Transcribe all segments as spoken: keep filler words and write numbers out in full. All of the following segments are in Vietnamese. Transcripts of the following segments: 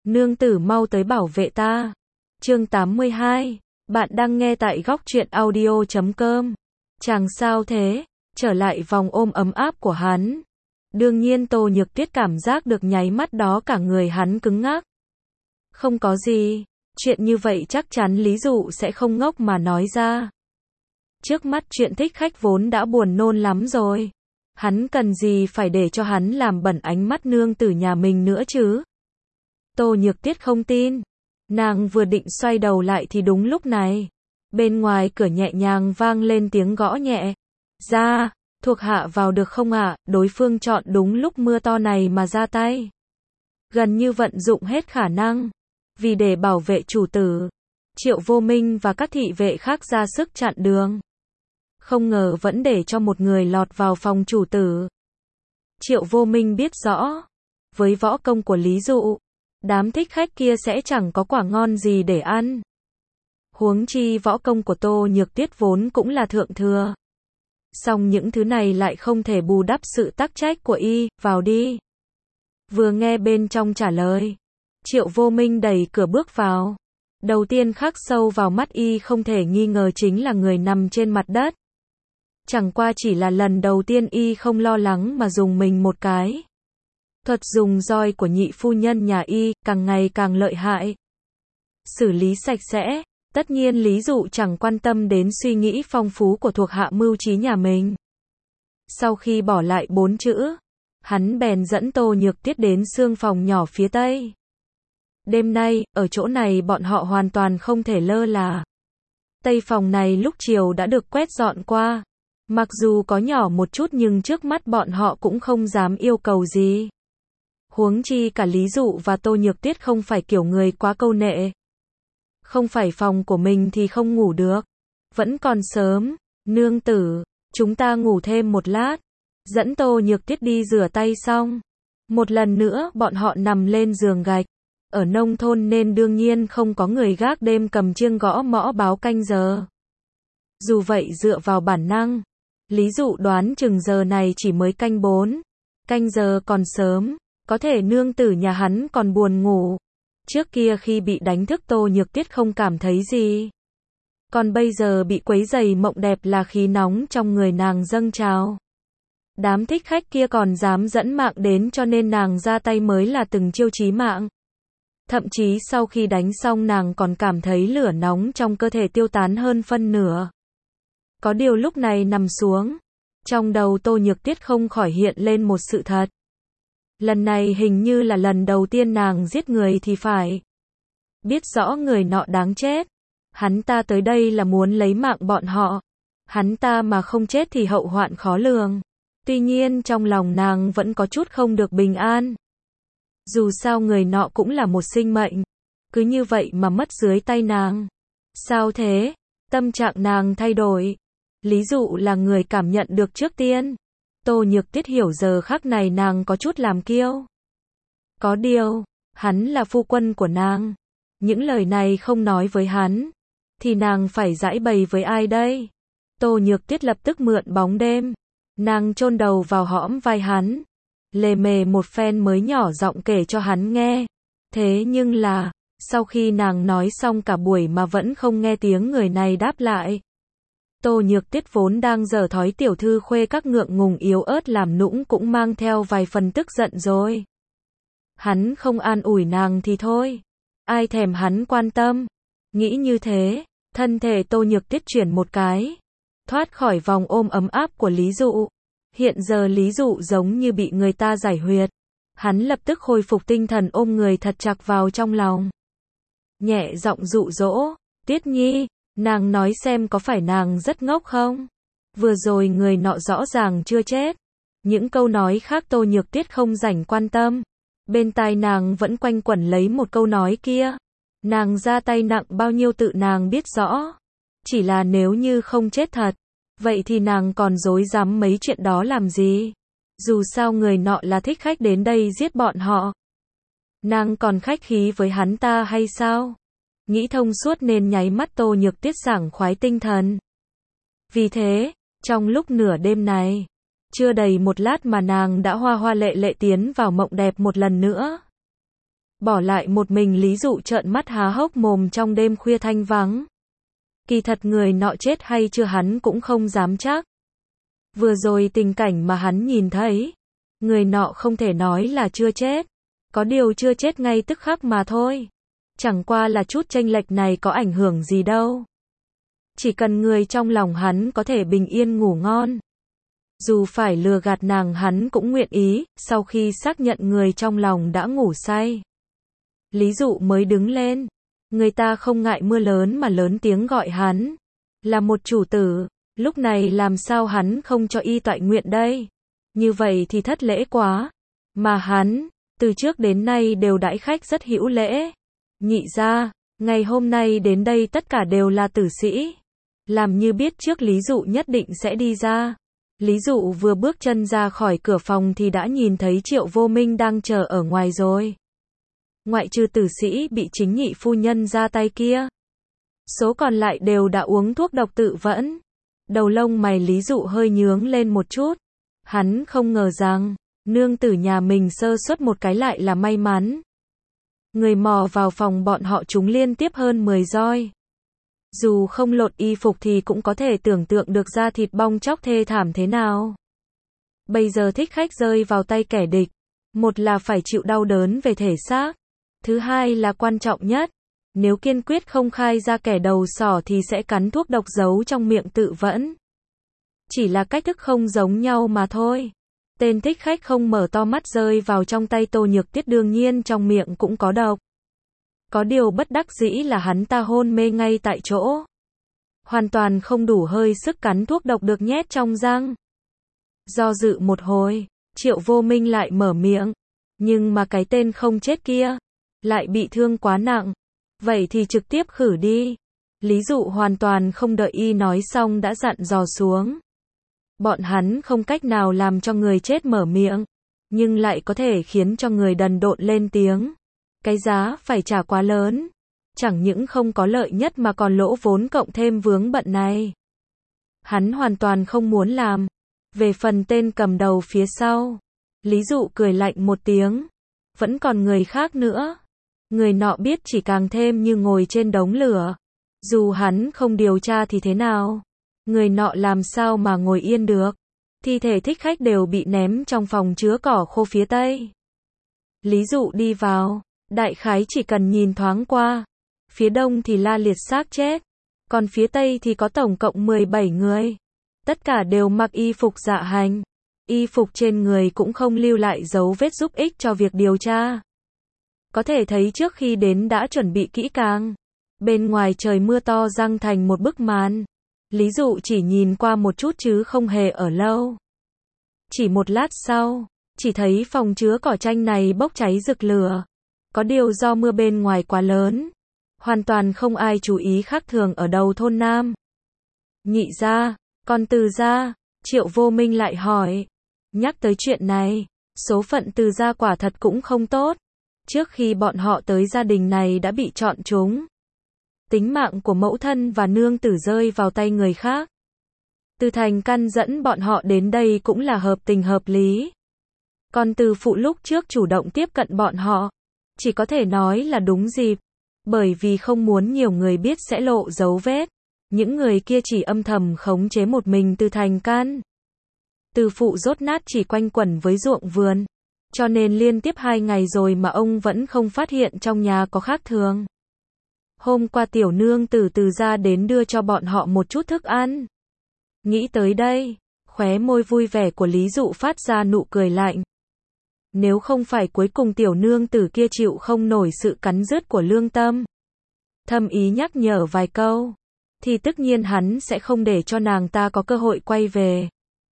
Nương tử mau tới bảo vệ ta. Chương tám mươi hai. Bạn đang nghe tại góc truyện audio chấm com. Chàng sao thế? Trở lại vòng ôm ấm áp của hắn. Đương nhiên Tô Nhược Tuyết cảm giác được nháy mắt đó cả người hắn cứng ngắc. Không có gì, chuyện như vậy chắc chắn Lý Dụ sẽ không ngốc mà nói ra. Trước mắt chuyện thích khách vốn đã buồn nôn lắm rồi. Hắn cần gì phải để cho hắn làm bẩn ánh mắt nương tử nhà mình nữa chứ? Tô Nhược Tuyết không tin. Nàng vừa định xoay đầu lại thì đúng lúc này, bên ngoài cửa nhẹ nhàng vang lên tiếng gõ nhẹ. Ra, thuộc hạ vào được không ạ? À? Đối phương chọn đúng lúc mưa to này mà ra tay. Gần như vận dụng hết khả năng. Vì để bảo vệ chủ tử, Triệu Vô Minh và các thị vệ khác ra sức chặn đường. Không ngờ vẫn để cho một người lọt vào phòng chủ tử. Triệu Vô Minh biết rõ, với võ công của Lý Dụ, đám thích khách kia sẽ chẳng có quả ngon gì để ăn. Huống chi võ công của Tô Nhược Tuyết vốn cũng là thượng thừa. Song những thứ này lại không thể bù đắp sự tắc trách của y, vào đi. Vừa nghe bên trong trả lời, Triệu Vô Minh đẩy cửa bước vào. Đầu tiên khắc sâu vào mắt y không thể nghi ngờ chính là người nằm trên mặt đất. Chẳng qua chỉ là lần đầu tiên y không lo lắng mà dùng mình một cái. Thuật dùng roi của nhị phu nhân nhà y, càng ngày càng lợi hại. Xử lý sạch sẽ, tất nhiên Lý Dụ chẳng quan tâm đến suy nghĩ phong phú của thuộc hạ mưu trí nhà mình. Sau khi bỏ lại bốn chữ, hắn bèn dẫn Tô Nhược Tuyết đến xương phòng nhỏ phía tây. Đêm nay, ở chỗ này bọn họ hoàn toàn không thể lơ là. Tây phòng này lúc chiều đã được quét dọn qua. Mặc dù có nhỏ một chút nhưng trước mắt bọn họ cũng không dám yêu cầu gì. Huống chi cả Lý Dụ và Tô Nhược Tuyết không phải kiểu người quá câu nệ. Không phải phòng của mình thì không ngủ được. Vẫn còn sớm, nương tử, chúng ta ngủ thêm một lát. Dẫn Tô Nhược Tuyết đi rửa tay xong. Một lần nữa bọn họ nằm lên giường gạch. Ở nông thôn nên đương nhiên không có người gác đêm cầm chiêng gõ mõ báo canh giờ. Dù vậy dựa vào bản năng, Lý Dụ đoán chừng giờ này chỉ mới canh bốn. Canh giờ còn sớm, có thể nương tử nhà hắn còn buồn ngủ. Trước kia khi bị đánh thức Tô Nhược Tuyết không cảm thấy gì. Còn bây giờ bị quấy rầy mộng đẹp là khí nóng trong người nàng dâng trào. Đám thích khách kia còn dám dẫn mạng đến cho nên nàng ra tay mới là từng chiêu chí mạng. Thậm chí sau khi đánh xong nàng còn cảm thấy lửa nóng trong cơ thể tiêu tán hơn phân nửa. Có điều lúc này nằm xuống, trong đầu Tô Nhược Tuyết không khỏi hiện lên một sự thật. Lần này hình như là lần đầu tiên nàng giết người thì phải. Biết rõ người nọ đáng chết. Hắn ta tới đây là muốn lấy mạng bọn họ. Hắn ta mà không chết thì hậu hoạn khó lường. Tuy nhiên trong lòng nàng vẫn có chút không được bình an. Dù sao người nọ cũng là một sinh mệnh. Cứ như vậy mà mất dưới tay nàng. Sao thế? Tâm trạng nàng thay đổi. Lý Dụ là người cảm nhận được trước tiên. Tô Nhược Tuyết hiểu giờ khắc này nàng có chút làm kiêu. Có điều, hắn là phu quân của nàng. Những lời này không nói với hắn, thì nàng phải giãi bày với ai đây? Tô Nhược Tuyết lập tức mượn bóng đêm. Nàng chôn đầu vào hõm vai hắn. Lề mề một phen mới nhỏ giọng kể cho hắn nghe. Thế nhưng là, sau khi nàng nói xong cả buổi mà vẫn không nghe tiếng người này đáp lại. Tô Nhược Tuyết vốn đang giở thói tiểu thư khuê các ngượng ngùng yếu ớt làm nũng cũng mang theo vài phần tức giận rồi. Hắn không an ủi nàng thì thôi. Ai thèm hắn quan tâm. Nghĩ như thế, thân thể Tô Nhược Tuyết chuyển một cái. Thoát khỏi vòng ôm ấm áp của Lý Dụ. Hiện giờ Lý Dụ giống như bị người ta giải huyệt. Hắn lập tức khôi phục tinh thần ôm người thật chặt vào trong lòng. Nhẹ giọng dụ dỗ, Tuyết Nhi, nàng nói xem có phải nàng rất ngốc không? Vừa rồi người nọ rõ ràng chưa chết. Những câu nói khác Tô Nhược Tuyết không rảnh quan tâm. Bên tai nàng vẫn quanh quẩn lấy một câu nói kia. Nàng ra tay nặng bao nhiêu tự nàng biết rõ. Chỉ là nếu như không chết thật, vậy thì nàng còn dối dám mấy chuyện đó làm gì? Dù sao người nọ là thích khách đến đây giết bọn họ. Nàng còn khách khí với hắn ta hay sao? Nghĩ thông suốt nên nháy mắt Tô Nhược Tuyết sảng khoái tinh thần. Vì thế, trong lúc nửa đêm này, chưa đầy một lát mà nàng đã hoa hoa lệ lệ tiến vào mộng đẹp một lần nữa. Bỏ lại một mình Lý Dụ trợn mắt há hốc mồm trong đêm khuya thanh vắng. Kỳ thật người nọ chết hay chưa hắn cũng không dám chắc. Vừa rồi tình cảnh mà hắn nhìn thấy, người nọ không thể nói là chưa chết. Có điều chưa chết ngay tức khắc mà thôi. Chẳng qua là chút chênh lệch này có ảnh hưởng gì đâu. Chỉ cần người trong lòng hắn có thể bình yên ngủ ngon. Dù phải lừa gạt nàng hắn cũng nguyện ý, sau khi xác nhận người trong lòng đã ngủ say. Lý Dụ mới đứng lên. Người ta không ngại mưa lớn mà lớn tiếng gọi hắn. Là một chủ tử, lúc này làm sao hắn không cho y toại nguyện đây? Như vậy thì thất lễ quá. Mà hắn, từ trước đến nay đều đãi khách rất hữu lễ. Nhị gia, ngày hôm nay đến đây tất cả đều là tử sĩ. Làm như biết trước Lý Dụ nhất định sẽ đi ra. Lý Dụ vừa bước chân ra khỏi cửa phòng thì đã nhìn thấy Triệu Vô Minh đang chờ ở ngoài rồi. Ngoại trừ tử sĩ bị chính nhị phu nhân ra tay kia, số còn lại đều đã uống thuốc độc tự vẫn. Đầu lông mày Lý Dụ hơi nhướng lên một chút. Hắn không ngờ rằng, nương tử nhà mình sơ suất một cái lại là may mắn. Người mò vào phòng bọn họ chúng liên tiếp hơn mười roi. Dù không lột y phục thì cũng có thể tưởng tượng được da thịt bong chóc thê thảm thế nào. Bây giờ thích khách rơi vào tay kẻ địch. Một là phải chịu đau đớn về thể xác. Thứ hai là quan trọng nhất. Nếu kiên quyết không khai ra kẻ đầu sỏ thì sẽ cắn thuốc độc giấu trong miệng tự vẫn. Chỉ là cách thức không giống nhau mà thôi. Tên thích khách không mở to mắt rơi vào trong tay Tô Nhược Tuyết đương nhiên trong miệng cũng có độc. Có điều bất đắc dĩ là hắn ta hôn mê ngay tại chỗ. Hoàn toàn không đủ hơi sức cắn thuốc độc được nhét trong răng. Do dự một hồi, Triệu Vô Minh lại mở miệng. Nhưng mà cái tên không chết kia, lại bị thương quá nặng. Vậy thì trực tiếp khử đi. Lý Dụ hoàn toàn không đợi y nói xong đã dặn dò xuống. Bọn hắn không cách nào làm cho người chết mở miệng, nhưng lại có thể khiến cho người đần độn lên tiếng. Cái giá phải trả quá lớn. Chẳng những không có lợi nhất mà còn lỗ vốn cộng thêm vướng bận này. Hắn hoàn toàn không muốn làm. Về phần tên cầm đầu phía sau, Lý Dụ cười lạnh một tiếng. Vẫn còn người khác nữa. Người nọ biết chỉ càng thêm như ngồi trên đống lửa. Dù hắn không điều tra thì thế nào? Người nọ làm sao mà ngồi yên được? Thi thể thích khách đều bị ném trong phòng chứa cỏ khô phía tây. Lý Dụ đi vào, đại khái chỉ cần nhìn thoáng qua. Phía đông thì la liệt xác chết, còn phía tây thì có tổng cộng mười bảy người. Tất cả đều mặc y phục dạ hành. Y phục trên người cũng không lưu lại dấu vết giúp ích cho việc điều tra. Có thể thấy trước khi đến đã chuẩn bị kỹ càng. Bên ngoài trời mưa to giăng thành một bức màn. Lý Dụ chỉ nhìn qua một chút chứ không hề ở lâu. Chỉ một lát sau, chỉ thấy phòng chứa cỏ tranh này bốc cháy rực lửa. Có điều do mưa bên ngoài quá lớn, hoàn toàn không ai chú ý khác thường ở đầu thôn Nam. Nhị gia, còn Từ gia? Triệu Vô Minh lại hỏi. Nhắc tới chuyện này, số phận Từ gia quả thật cũng không tốt. Trước khi bọn họ tới gia đình này đã bị chọn chúng. Tính mạng của mẫu thân và nương tử rơi vào tay người khác. Từ Thành Căn dẫn bọn họ đến đây cũng là hợp tình hợp lý. Còn Từ phụ lúc trước chủ động tiếp cận bọn họ, chỉ có thể nói là đúng dịp. Bởi vì không muốn nhiều người biết sẽ lộ dấu vết. Những người kia chỉ âm thầm khống chế một mình Từ Thành Căn. Từ phụ rốt nát chỉ quanh quẩn với ruộng vườn. Cho nên liên tiếp hai ngày rồi mà ông vẫn không phát hiện trong nhà có khác thường. Hôm qua tiểu nương tử Từ gia đến đưa cho bọn họ một chút thức ăn. Nghĩ tới đây, khóe môi vui vẻ của Lý Dụ phát ra nụ cười lạnh. Nếu không phải cuối cùng tiểu nương tử kia chịu không nổi sự cắn rứt của lương tâm, thâm ý nhắc nhở vài câu, thì tất nhiên hắn sẽ không để cho nàng ta có cơ hội quay về.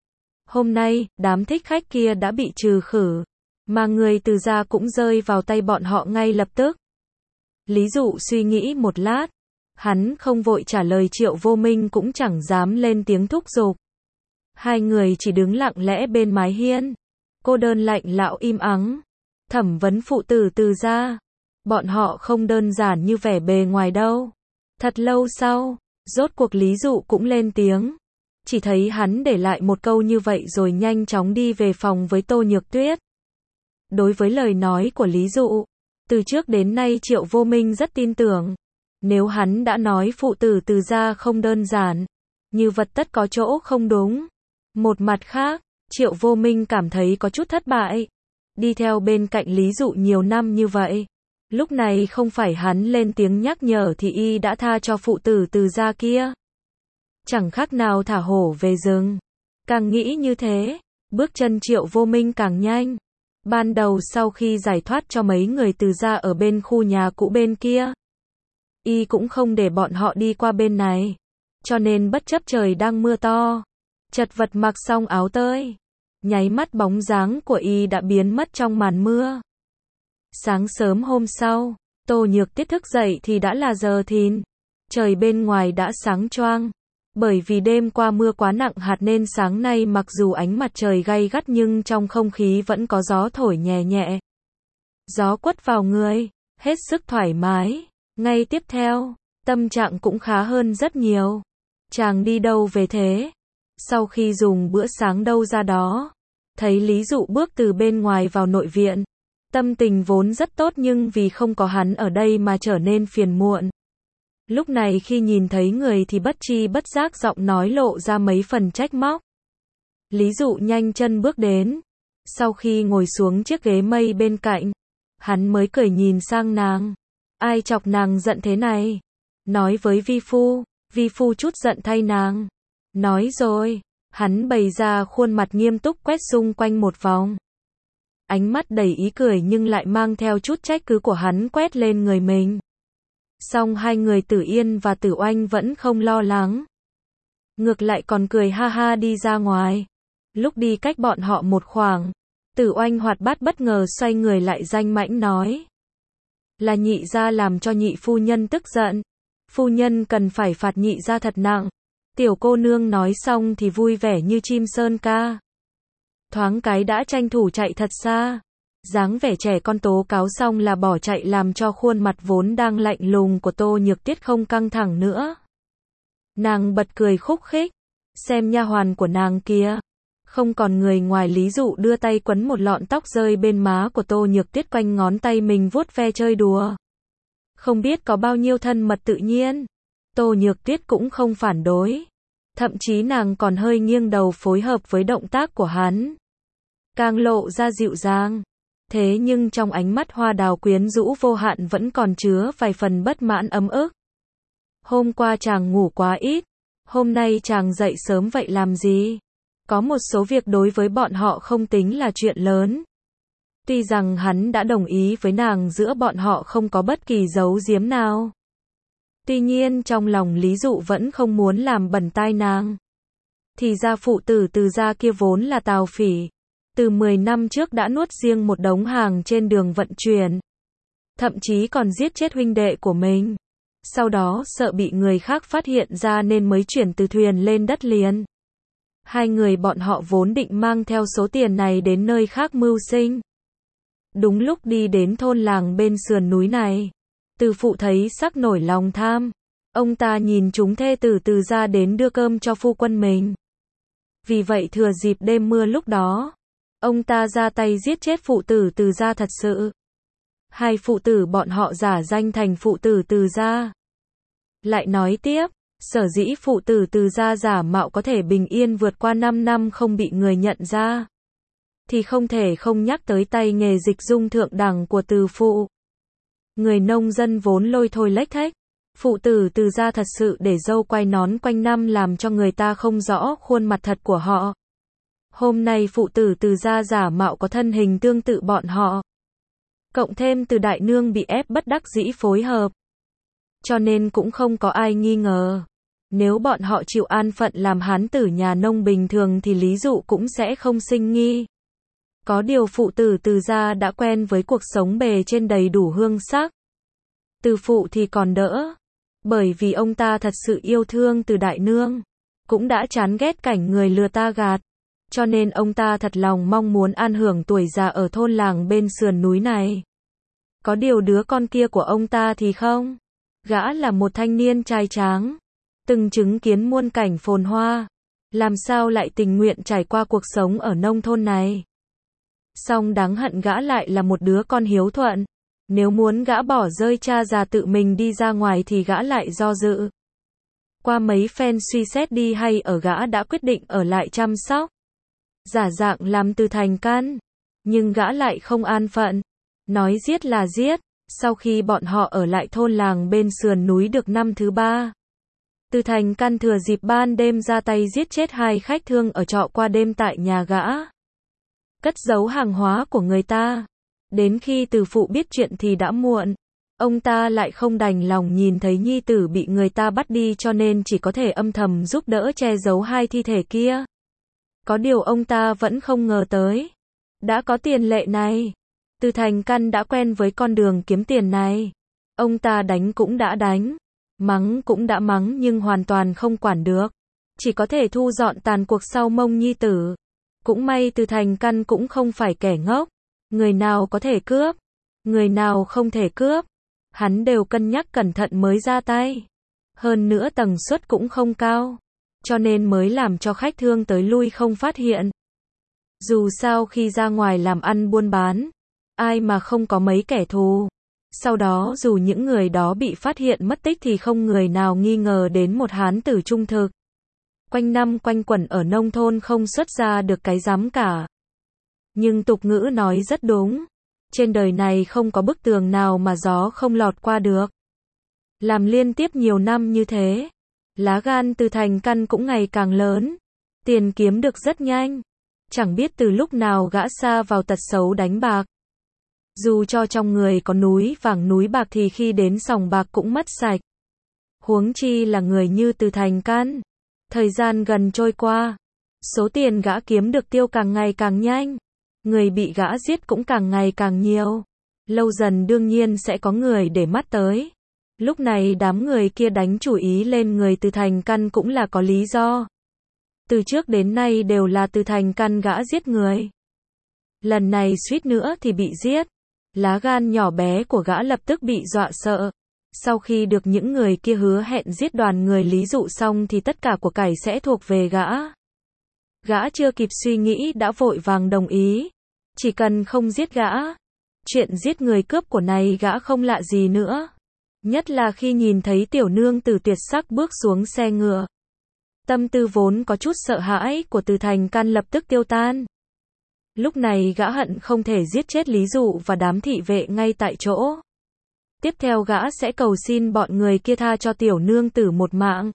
Hôm nay, đám thích khách kia đã bị trừ khử, mà người Từ gia cũng rơi vào tay bọn họ ngay lập tức. Lý Dụ suy nghĩ một lát, hắn không vội trả lời Triệu Vô Minh cũng chẳng dám lên tiếng thúc giục. Hai người chỉ đứng lặng lẽ bên mái hiên, cô đơn lạnh lẽo im ắng, thẩm vấn phụ tử Từ gia. Bọn họ không đơn giản như vẻ bề ngoài đâu. Thật lâu sau, rốt cuộc Lý Dụ cũng lên tiếng. Chỉ thấy hắn để lại một câu như vậy rồi nhanh chóng đi về phòng với Tô Nhược Tuyết. Đối với lời nói của Lý Dụ, Từ trước đến nay Triệu Vô Minh rất tin tưởng. Nếu hắn đã nói phụ tử Từ gia không đơn giản, như vật tất có chỗ không đúng. Một mặt khác, Triệu Vô Minh cảm thấy có chút thất bại. Đi theo bên cạnh Lý Dụ nhiều năm như vậy. Lúc này không phải hắn lên tiếng nhắc nhở thì y đã tha cho phụ tử Từ gia kia. Chẳng khác nào thả hổ về rừng. Càng nghĩ như thế, bước chân Triệu Vô Minh càng nhanh. Ban đầu sau khi giải thoát cho mấy người Từ gia ở bên khu nhà cũ bên kia, y cũng không để bọn họ đi qua bên này. Cho nên bất chấp trời đang mưa to, chật vật mặc xong áo tơi, nháy mắt bóng dáng của y đã biến mất trong màn mưa. Sáng sớm hôm sau, Tô Nhược Tiết thức dậy thì đã là giờ thìn. Trời bên ngoài đã sáng choang. Bởi vì đêm qua mưa quá nặng hạt nên sáng nay mặc dù ánh mặt trời gay gắt nhưng trong không khí vẫn có gió thổi nhẹ nhẹ. Gió quất vào người, hết sức thoải mái. Ngay tiếp theo, tâm trạng cũng khá hơn rất nhiều. Chàng đi đâu về thế? Sau khi dùng bữa sáng đâu ra đó, thấy Lý Dụ bước từ bên ngoài vào nội viện. Tâm tình vốn rất tốt nhưng vì không có hắn ở đây mà trở nên phiền muộn. Lúc này khi nhìn thấy người thì bất tri bất giác giọng nói lộ ra mấy phần trách móc. Lý Dụ nhanh chân bước đến. Sau khi ngồi xuống chiếc ghế mây bên cạnh, hắn mới cười nhìn sang nàng. Ai chọc nàng giận thế này? Nói với vi phu. Vi phu chút giận thay nàng. Nói rồi. Hắn bày ra khuôn mặt nghiêm túc quét xung quanh một vòng. Ánh mắt đầy ý cười nhưng lại mang theo chút trách cứ của hắn quét lên người mình. Song hai người Tử Yên và Tử Oanh vẫn không lo lắng. Ngược lại còn cười ha ha đi ra ngoài. Lúc đi cách bọn họ một khoảng, Tử Oanh hoạt bát bất ngờ xoay người lại danh mãnh nói. Là nhị gia làm cho nhị phu nhân tức giận. Phu nhân cần phải phạt nhị gia thật nặng. Tiểu cô nương nói xong thì vui vẻ như chim sơn ca. Thoáng cái đã tranh thủ chạy thật xa. Dáng vẻ trẻ con tố cáo xong là bỏ chạy làm cho khuôn mặt vốn đang lạnh lùng của Tô Nhược Tiết không căng thẳng nữa. Nàng bật cười khúc khích. Xem nha hoàn của nàng kia. Không còn người ngoài Lý Dụ đưa tay quấn một lọn tóc rơi bên má của Tô Nhược Tiết quanh ngón tay mình vuốt ve chơi đùa. Không biết có bao nhiêu thân mật tự nhiên. Tô Nhược Tiết cũng không phản đối. Thậm chí nàng còn hơi nghiêng đầu phối hợp với động tác của hắn. Càng lộ ra dịu dàng. Thế nhưng trong ánh mắt hoa đào quyến rũ vô hạn vẫn còn chứa vài phần bất mãn ấm ức. Hôm qua chàng ngủ quá ít. Hôm nay chàng dậy sớm vậy làm gì? Có một số việc đối với bọn họ không tính là chuyện lớn. Tuy rằng hắn đã đồng ý với nàng giữa bọn họ không có bất kỳ giấu giếm nào. Tuy nhiên trong lòng Lý Dụ vẫn không muốn làm bẩn tai nàng. Thì ra phụ tử Từ gia kia vốn là tào phỉ. Từ mười năm trước đã nuốt riêng một đống hàng trên đường vận chuyển. Thậm chí còn giết chết huynh đệ của mình. Sau đó sợ bị người khác phát hiện ra nên mới chuyển từ thuyền lên đất liền. Hai người bọn họ vốn định mang theo số tiền này đến nơi khác mưu sinh. Đúng lúc đi đến thôn làng bên sườn núi này, Từ phụ thấy sắc nổi lòng tham. Ông ta nhìn chúng thê tử Từ gia đến đưa cơm cho phu quân mình. Vì vậy thừa dịp đêm mưa lúc đó, ông ta ra tay giết chết phụ tử Từ gia thật sự. Hai phụ tử bọn họ giả danh thành phụ tử Từ gia. Lại nói tiếp, sở dĩ phụ tử Từ gia giả mạo có thể bình yên vượt qua năm năm không bị người nhận ra, thì không thể không nhắc tới tay nghề dịch dung thượng đẳng của Từ phụ. Người nông dân vốn lôi thôi lếch thếch, phụ tử Từ gia thật sự để râu quay nón quanh năm làm cho người ta không rõ khuôn mặt thật của họ. Hôm nay phụ tử Từ gia giả mạo có thân hình tương tự bọn họ. Cộng thêm Từ đại nương bị ép bất đắc dĩ phối hợp. Cho nên cũng không có ai nghi ngờ. Nếu bọn họ chịu an phận làm hán tử nhà nông bình thường thì Lý Dụ cũng sẽ không sinh nghi. Có điều phụ tử Từ gia đã quen với cuộc sống bề trên đầy đủ hương sắc. Từ phụ thì còn đỡ. Bởi vì ông ta thật sự yêu thương Từ đại nương. Cũng đã chán ghét cảnh người lừa ta gạt. Cho nên ông ta thật lòng mong muốn an hưởng tuổi già ở thôn làng bên sườn núi này. Có điều đứa con kia của ông ta thì không. Gã là một thanh niên trai tráng, từng chứng kiến muôn cảnh phồn hoa, làm sao lại tình nguyện trải qua cuộc sống ở nông thôn này. Song đáng hận gã lại là một đứa con hiếu thuận, Nếu muốn gã bỏ rơi cha già tự mình đi ra ngoài thì gã lại do dự. Qua mấy phen suy xét đi hay ở gã đã quyết định ở lại chăm sóc. Giả dạng làm Từ Thành Căn. Nhưng gã lại không an phận. Nói giết là giết. Sau khi bọn họ ở lại thôn làng bên sườn núi được năm thứ ba, Từ Thành Căn thừa dịp ban đêm ra tay giết chết hai khách thương ở trọ qua đêm tại nhà gã. Cất giấu hàng hóa của người ta. Đến khi Từ Phụ biết chuyện thì đã muộn. Ông ta lại không đành lòng nhìn thấy nhi tử bị người ta bắt đi cho nên chỉ có thể âm thầm giúp đỡ che giấu hai thi thể kia. Có điều ông ta vẫn không ngờ tới. Đã có tiền lệ này. Từ Thành Căn đã quen với con đường kiếm tiền này. Ông ta đánh cũng đã đánh. Mắng cũng đã mắng nhưng hoàn toàn không quản được. Chỉ có thể thu dọn tàn cuộc sau mông nhi tử. Cũng may Từ Thành Căn cũng không phải kẻ ngốc. Người nào có thể cướp, người nào không thể cướp. Hắn đều cân nhắc cẩn thận mới ra tay. Hơn nữa tần suất cũng không cao. Cho nên mới làm cho khách thương tới lui không phát hiện. Dù sao khi ra ngoài làm ăn buôn bán, ai mà không có mấy kẻ thù. Sau đó dù những người đó bị phát hiện mất tích thì không người nào nghi ngờ đến một hán tử trung thực. Quanh năm quanh quẩn ở nông thôn không xuất ra được cái dám cả. Nhưng tục ngữ nói rất đúng. Trên đời này không có bức tường nào mà gió không lọt qua được. Làm liên tiếp nhiều năm như thế, lá gan Từ Thành Căn cũng ngày càng lớn. Tiền kiếm được rất nhanh. Chẳng biết từ lúc nào gã sa vào tật xấu đánh bạc. Dù cho trong người có núi vàng núi bạc thì khi đến sòng bạc cũng mất sạch. Huống chi là người như Từ Thành Căn. Thời gian gần trôi qua, số tiền gã kiếm được tiêu càng ngày càng nhanh. Người bị gã giết cũng càng ngày càng nhiều. Lâu dần đương nhiên sẽ có người để mắt tới. Lúc này đám người kia đánh chủ ý lên người Từ Thành Căn cũng là có lý do. Từ trước đến nay đều là Từ Thành Căn gã giết người. Lần này suýt nữa thì bị giết. Lá gan nhỏ bé của gã lập tức bị dọa sợ. Sau khi được những người kia hứa hẹn giết đoàn người Lý Dụ xong thì tất cả của cải sẽ thuộc về gã. Gã chưa kịp suy nghĩ đã vội vàng đồng ý. Chỉ cần không giết gã. Chuyện giết người cướp của này gã không lạ gì nữa. Nhất là khi nhìn thấy tiểu nương tử tuyệt sắc bước xuống xe ngựa. Tâm tư vốn có chút sợ hãi của Từ Thành Căn lập tức tiêu tan. Lúc này gã hận không thể giết chết Lý Dụ và đám thị vệ ngay tại chỗ. Tiếp theo gã sẽ cầu xin bọn người kia tha cho tiểu nương tử một mạng.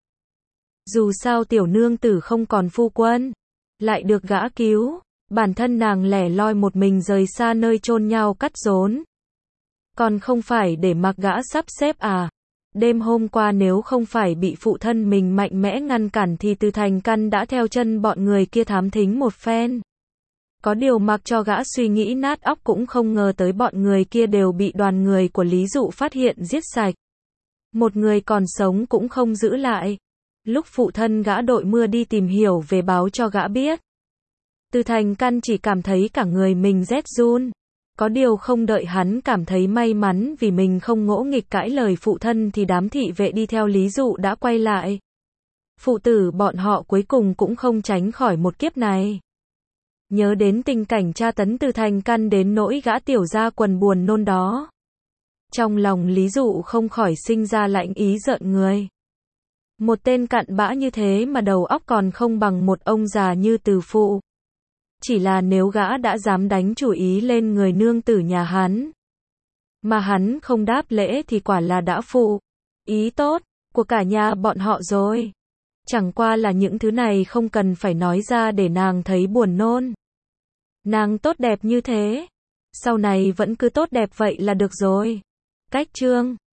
Dù sao tiểu nương tử không còn phu quân, lại được gã cứu. Bản thân nàng lẻ loi một mình rời xa nơi chôn nhau cắt rốn. Còn không phải để mặc gã sắp xếp à. Đêm hôm qua nếu không phải bị phụ thân mình mạnh mẽ ngăn cản thì Từ Thành Căn đã theo chân bọn người kia thám thính một phen. Có điều mặc cho gã suy nghĩ nát óc cũng không ngờ tới bọn người kia đều bị đoàn người của Lý Dụ phát hiện giết sạch. Một người còn sống cũng không giữ lại. Lúc phụ thân gã đội mưa đi tìm hiểu về báo cho gã biết. Từ Thành Căn chỉ cảm thấy cả người mình rét run. Có điều không đợi hắn cảm thấy may mắn vì mình không ngỗ nghịch cãi lời phụ thân thì đám thị vệ đi theo Lý Dụ đã quay lại. Phụ tử bọn họ cuối cùng cũng không tránh khỏi một kiếp này. Nhớ đến tình cảnh tra tấn Từ Thành Căn đến nỗi gã tiểu ra quần buồn nôn đó. Trong lòng Lý Dụ không khỏi sinh ra lạnh ý rợn người. Một tên cặn bã như thế mà đầu óc còn không bằng một ông già như Từ Phụ. Chỉ là nếu gã đã dám đánh chủ ý lên người nương tử nhà hắn, mà hắn không đáp lễ thì quả là đã phụ ý tốt của cả nhà bọn họ rồi. Chẳng qua là những thứ này không cần phải nói ra để nàng thấy buồn nôn. Nàng tốt đẹp như thế, sau này vẫn cứ tốt đẹp vậy là được rồi. Cách chương